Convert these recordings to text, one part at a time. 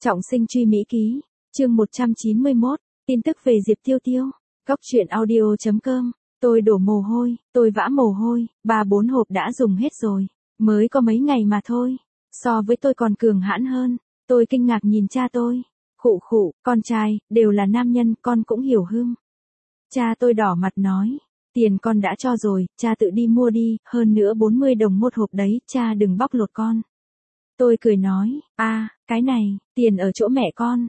Trọng sinh truy Mỹ ký, chương 191, tin tức về Diệp Tiêu Tiêu. Góc truyện audio.com, tôi đổ mồ hôi, tôi vã mồ hôi, 3-4 hộp đã dùng hết rồi, mới có mấy ngày mà thôi. So với tôi còn cường hãn hơn, tôi kinh ngạc nhìn cha tôi. Khụ khụ, con trai, đều là nam nhân, con cũng hiểu hưng. Cha tôi đỏ mặt nói, tiền con đã cho rồi, cha tự đi mua đi, hơn nữa 40 đồng một hộp đấy, cha đừng bóc lột con. Tôi cười nói, cái này, tiền ở chỗ mẹ con.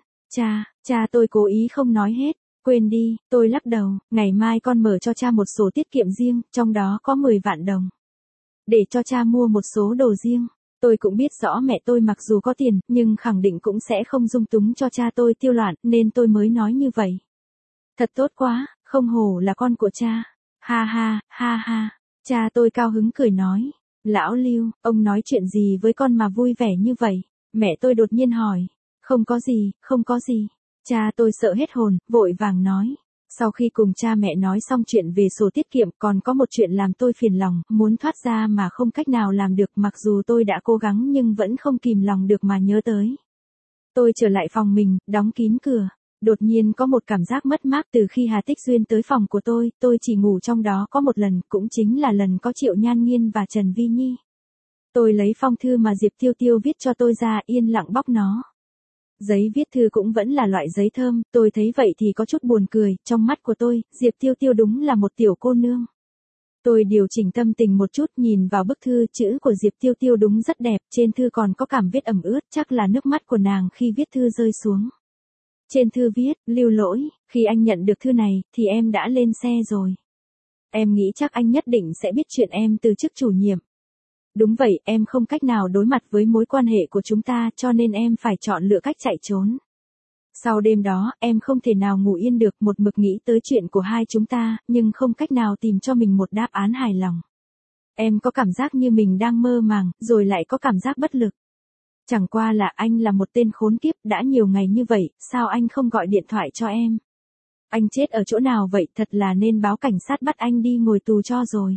Cha tôi cố ý không nói hết. Quên đi, tôi lắc đầu, ngày mai con mở cho cha một sổ tiết kiệm riêng, trong đó có 10 vạn đồng. Để cho cha mua một số đồ riêng. Tôi cũng biết rõ mẹ tôi mặc dù có tiền, nhưng khẳng định cũng sẽ không dung túng cho cha tôi tiêu loạn, nên tôi mới nói như vậy. Thật tốt quá, không hổ là con của cha. Ha ha. Cha tôi cao hứng cười nói. Lão Lưu, ông nói chuyện gì với con mà vui vẻ như vậy? Mẹ tôi đột nhiên hỏi. Không có gì. Cha tôi sợ hết hồn, vội vàng nói. Sau khi cùng cha mẹ nói xong chuyện về sổ tiết kiệm, còn có một chuyện làm tôi phiền lòng, muốn thoát ra mà không cách nào làm được, mặc dù tôi đã cố gắng nhưng vẫn không kìm lòng được mà nhớ tới. Tôi trở lại phòng mình, đóng kín cửa. Đột nhiên có một cảm giác mất mát từ khi Hà Tích Duyên tới phòng của tôi chỉ ngủ trong đó có một lần, cũng chính là lần có Triệu Nhan Nghiên và Trần Vi Nhi. Tôi lấy phong thư mà Diệp Tiêu Tiêu viết cho tôi ra, yên lặng bóc nó. Giấy viết thư cũng vẫn là loại giấy thơm, tôi thấy vậy thì có chút buồn cười, trong mắt của tôi, Diệp Tiêu Tiêu đúng là một tiểu cô nương. Tôi điều chỉnh tâm tình một chút, nhìn vào bức thư, chữ của Diệp Tiêu Tiêu đúng rất đẹp, trên thư còn có cảm viết ẩm ướt, chắc là nước mắt của nàng khi viết thư rơi xuống. Trên thư viết, Lưu lỗi, khi anh nhận được thư này, thì em đã lên xe rồi. Em nghĩ chắc anh nhất định sẽ biết chuyện em từ chức chủ nhiệm. Đúng vậy, em không cách nào đối mặt với mối quan hệ của chúng ta, cho nên em phải chọn lựa cách chạy trốn. Sau đêm đó, em không thể nào ngủ yên được, một mực nghĩ tới chuyện của hai chúng ta, nhưng không cách nào tìm cho mình một đáp án hài lòng. Em có cảm giác như mình đang mơ màng, rồi lại có cảm giác bất lực. Chẳng qua là anh là một tên khốn kiếp, đã nhiều ngày như vậy, sao anh không gọi điện thoại cho em? Anh chết ở chỗ nào vậy, thật là nên báo cảnh sát bắt anh đi ngồi tù cho rồi.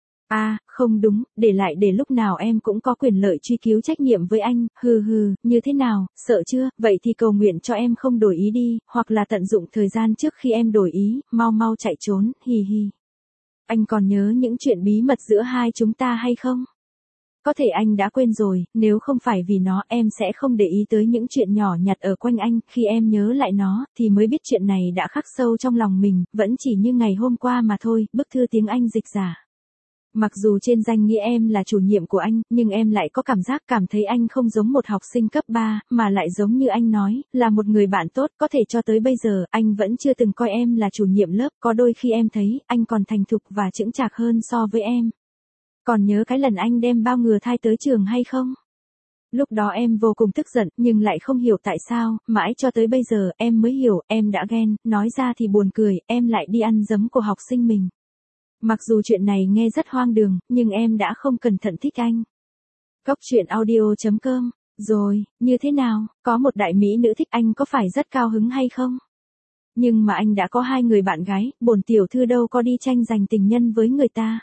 Không đúng, để lại để lúc nào em cũng có quyền lợi truy cứu trách nhiệm với anh, như thế nào, sợ chưa, vậy thì cầu nguyện cho em không đổi ý đi, hoặc là tận dụng thời gian trước khi em đổi ý, mau chạy trốn, hi. Anh còn nhớ những chuyện bí mật giữa hai chúng ta hay không? Có thể anh đã quên rồi, nếu không phải vì nó em sẽ không để ý tới những chuyện nhỏ nhặt ở quanh anh, khi em nhớ lại nó, thì mới biết chuyện này đã khắc sâu trong lòng mình, vẫn chỉ như ngày hôm qua mà thôi, bức thư tiếng Anh dịch giả. Mặc dù trên danh nghĩa em là chủ nhiệm của anh, nhưng em lại có cảm thấy anh không giống một học sinh cấp 3, mà lại giống như anh nói, là một người bạn tốt, có thể cho tới bây giờ, anh vẫn chưa từng coi em là chủ nhiệm lớp, có đôi khi em thấy, anh còn thành thục và chững chạc hơn so với em. Còn nhớ cái lần anh đem bao ngừa thai tới trường hay không? Lúc đó em vô cùng tức giận, nhưng lại không hiểu tại sao, mãi cho tới bây giờ, em mới hiểu, em đã ghen, nói ra thì buồn cười, em lại đi ăn giấm của học sinh mình. Mặc dù chuyện này nghe rất hoang đường, nhưng em đã không cẩn thận thích anh. Góc truyện audio.com, rồi, như thế nào, có một đại mỹ nữ thích anh có phải rất cao hứng hay không? Nhưng mà anh đã có 2 người bạn gái, bổn tiểu thư đâu có đi tranh giành tình nhân với người ta.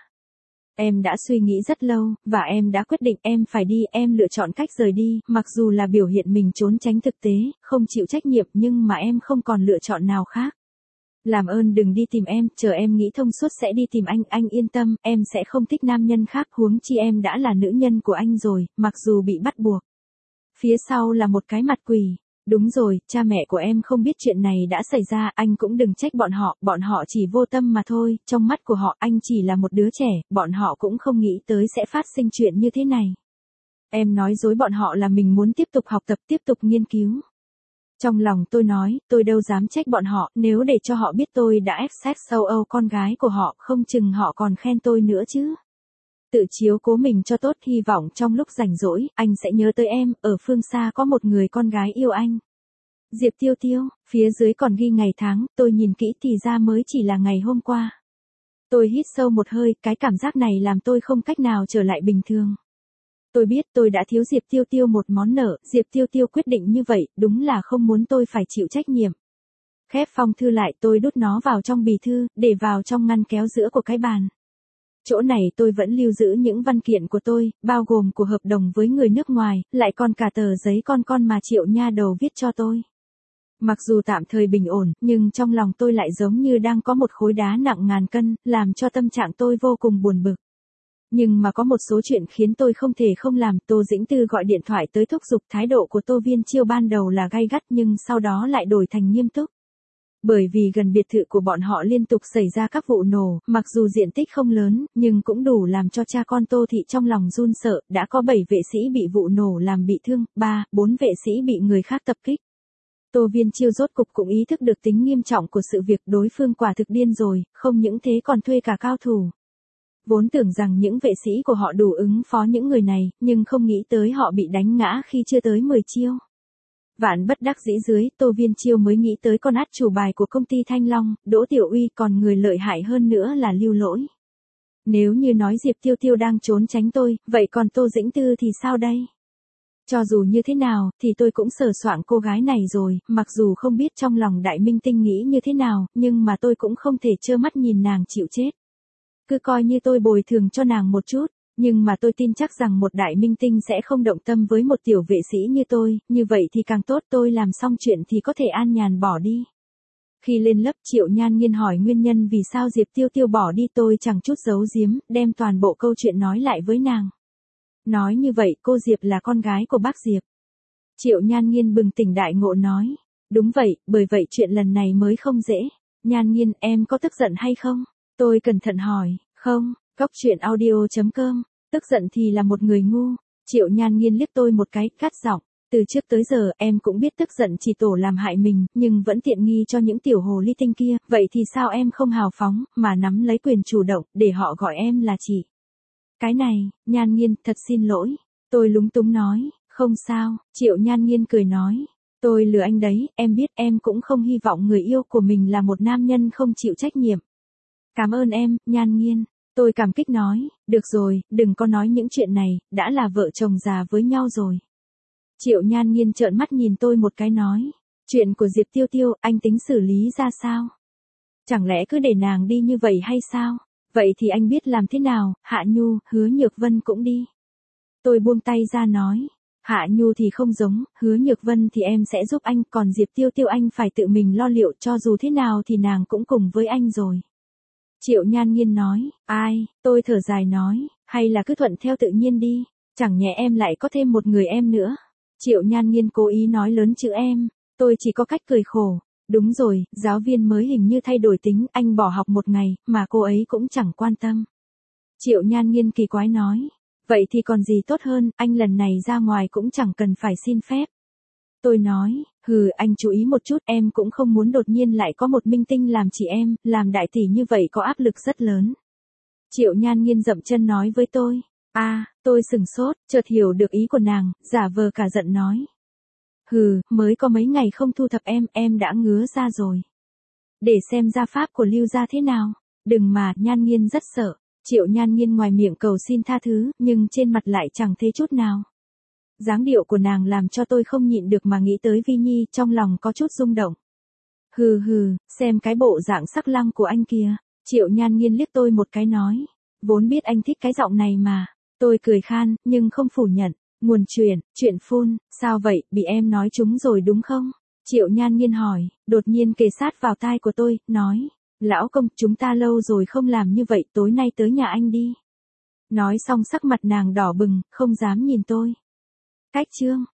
Em đã suy nghĩ rất lâu, và em đã quyết định em phải đi, em lựa chọn cách rời đi, mặc dù là biểu hiện mình trốn tránh thực tế, không chịu trách nhiệm, nhưng mà em không còn lựa chọn nào khác. Làm ơn đừng đi tìm em, chờ em nghĩ thông suốt sẽ đi tìm anh yên tâm, em sẽ không thích nam nhân khác, huống chi em đã là nữ nhân của anh rồi, mặc dù bị bắt buộc. Phía sau là một cái mặt quỷ. Đúng rồi, cha mẹ của em không biết chuyện này đã xảy ra, anh cũng đừng trách bọn họ chỉ vô tâm mà thôi, trong mắt của họ anh chỉ là một đứa trẻ, bọn họ cũng không nghĩ tới sẽ phát sinh chuyện như thế này. Em nói dối bọn họ là mình muốn tiếp tục học tập, tiếp tục nghiên cứu. Trong lòng tôi nói, tôi đâu dám trách bọn họ, nếu để cho họ biết tôi đã ép sex sâu âu con gái của họ, không chừng họ còn khen tôi nữa chứ. Tự chiếu cố mình cho tốt, hy vọng trong lúc rảnh rỗi, anh sẽ nhớ tới em, ở phương xa có một người con gái yêu anh. Diệp Tiêu Tiêu, phía dưới còn ghi ngày tháng, tôi nhìn kỹ thì ra mới chỉ là ngày hôm qua. Tôi hít sâu một hơi, cái cảm giác này làm tôi không cách nào trở lại bình thường. Tôi biết tôi đã thiếu Diệp Tiêu Tiêu một món nợ, Diệp Tiêu Tiêu quyết định như vậy, đúng là không muốn tôi phải chịu trách nhiệm. Khép phong thư lại, tôi đút nó vào trong bì thư, để vào trong ngăn kéo giữa của cái bàn. Chỗ này tôi vẫn lưu giữ những văn kiện của tôi, bao gồm của hợp đồng với người nước ngoài, lại còn cả tờ giấy con mà Triệu nha đầu viết cho tôi. Mặc dù tạm thời bình ổn, nhưng trong lòng tôi lại giống như đang có một khối đá nặng ngàn cân, làm cho tâm trạng tôi vô cùng buồn bực. Nhưng mà có một số chuyện khiến tôi không thể không làm. Tô Dĩnh Tư gọi điện thoại tới thúc giục. Thái độ của Tô Viên Chiêu ban đầu là gay gắt nhưng sau đó lại đổi thành nghiêm túc. Bởi vì gần biệt thự của bọn họ liên tục xảy ra các vụ nổ, mặc dù diện tích không lớn, nhưng cũng đủ làm cho cha con Tô Thị trong lòng run sợ. Đã có 7 vệ sĩ bị vụ nổ làm bị thương, 4 vệ sĩ bị người khác tập kích. Tô Viên Chiêu rốt cục cũng ý thức được tính nghiêm trọng của sự việc, đối phương quả thực điên rồi, không những thế còn thuê cả cao thủ. Vốn tưởng rằng những vệ sĩ của họ đủ ứng phó những người này, nhưng không nghĩ tới họ bị đánh ngã khi chưa tới 10 chiêu. Vạn bất đắc dĩ dưới, Tô Viên Chiêu mới nghĩ tới con át chủ bài của công ty Thanh Long, Đỗ Tiểu Uy, còn người lợi hại hơn nữa là Lưu Lỗi. Nếu như nói Diệp Tiêu Tiêu đang trốn tránh tôi, vậy còn Tô Dĩnh Tư thì sao đây? Cho dù như thế nào, thì tôi cũng sờ soạng cô gái này rồi, mặc dù không biết trong lòng đại minh tinh nghĩ như thế nào, nhưng mà tôi cũng không thể trơ mắt nhìn nàng chịu chết. Cứ coi như tôi bồi thường cho nàng một chút, nhưng mà tôi tin chắc rằng một đại minh tinh sẽ không động tâm với một tiểu vệ sĩ như tôi, như vậy thì càng tốt, tôi làm xong chuyện thì có thể an nhàn bỏ đi. Khi lên lớp, Triệu Nhan Nhiên hỏi nguyên nhân vì sao Diệp Tiêu Tiêu bỏ đi, tôi chẳng chút giấu giếm, đem toàn bộ câu chuyện nói lại với nàng. Nói như vậy cô Diệp là con gái của bác Diệp. Triệu Nhan Nhiên bừng tỉnh đại ngộ nói. Đúng vậy, bởi vậy chuyện lần này mới không dễ. Nhan Nhiên, em có tức giận hay không? Tôi cẩn thận hỏi. Không, Cóc Truyện Audio.com. Tức giận thì là một người ngu. Triệu Nhan Nhiên liếc tôi một cái, cắt giọng. Từ trước tới giờ em cũng biết tức giận chỉ tổ làm hại mình, nhưng vẫn tiện nghi cho những tiểu hồ ly tinh kia. Vậy thì sao em không hào phóng, mà nắm lấy quyền chủ động, để họ gọi em là chị? Cái này, Nhan Nhiên, thật xin lỗi. Tôi lúng túng nói, không sao. Triệu Nhan Nhiên cười nói, tôi lừa anh đấy, em biết em cũng không hy vọng người yêu của mình là một nam nhân không chịu trách nhiệm. Cảm ơn em, Nhan Nhiên. Tôi cảm kích nói, được rồi, đừng có nói những chuyện này, đã là vợ chồng già với nhau rồi. Triệu Nhan Nhiên trợn mắt nhìn tôi một cái nói, chuyện của Diệp Tiêu Tiêu, anh tính xử lý ra sao? Chẳng lẽ cứ để nàng đi như vậy hay sao? Vậy thì anh biết làm thế nào? Hạ Nhu, Hứa Nhược Vân cũng đi. Tôi buông tay ra nói, Hạ Nhu thì không giống, Hứa Nhược Vân thì em sẽ giúp anh, còn Diệp Tiêu Tiêu anh phải tự mình lo liệu, cho dù thế nào thì nàng cũng cùng với anh rồi. Triệu Nhan Nhiên nói, ai? Tôi thở dài nói, hay là cứ thuận theo tự nhiên đi, chẳng nhẽ em lại có thêm một người em nữa. Triệu Nhan Nhiên cố ý nói lớn chữ em, tôi chỉ có cách cười khổ. Đúng rồi, giáo viên mới hình như thay đổi tính, anh bỏ học một ngày, mà cô ấy cũng chẳng quan tâm. Triệu Nhan Nhiên kỳ quái nói, vậy thì còn gì tốt hơn, anh lần này ra ngoài cũng chẳng cần phải xin phép. Tôi nói, anh chú ý một chút, em cũng không muốn đột nhiên lại có một minh tinh làm chị em, làm đại tỷ như vậy có áp lực rất lớn. Triệu Nhan Nhiên dậm chân nói với tôi, tôi sừng sốt, chợt hiểu được ý của nàng, giả vờ cả giận nói. Mới có mấy ngày không thu thập em đã ngứa ra rồi. Để xem gia pháp của Lưu gia thế nào. Đừng mà, Nhan Nhiên rất sợ. Triệu Nhan Nhiên ngoài miệng cầu xin tha thứ, nhưng trên mặt lại chẳng thấy chút nào. Dáng điệu của nàng làm cho tôi không nhịn được mà nghĩ tới Vi Nhi, trong lòng có chút rung động. Xem cái bộ dạng sắc lăng của anh kìa. Triệu Nhan Nhiên liếc tôi một cái nói. Vốn biết anh thích cái giọng này mà. Tôi cười khan, nhưng không phủ nhận. Nguồn chuyện phun, sao vậy, bị em nói trúng rồi đúng không? Triệu Nhan Nhiên hỏi, đột nhiên kề sát vào tai của tôi, nói, lão công, chúng ta lâu rồi không làm như vậy, tối nay tới nhà anh đi. Nói xong sắc mặt nàng đỏ bừng, không dám nhìn tôi. Cách chương.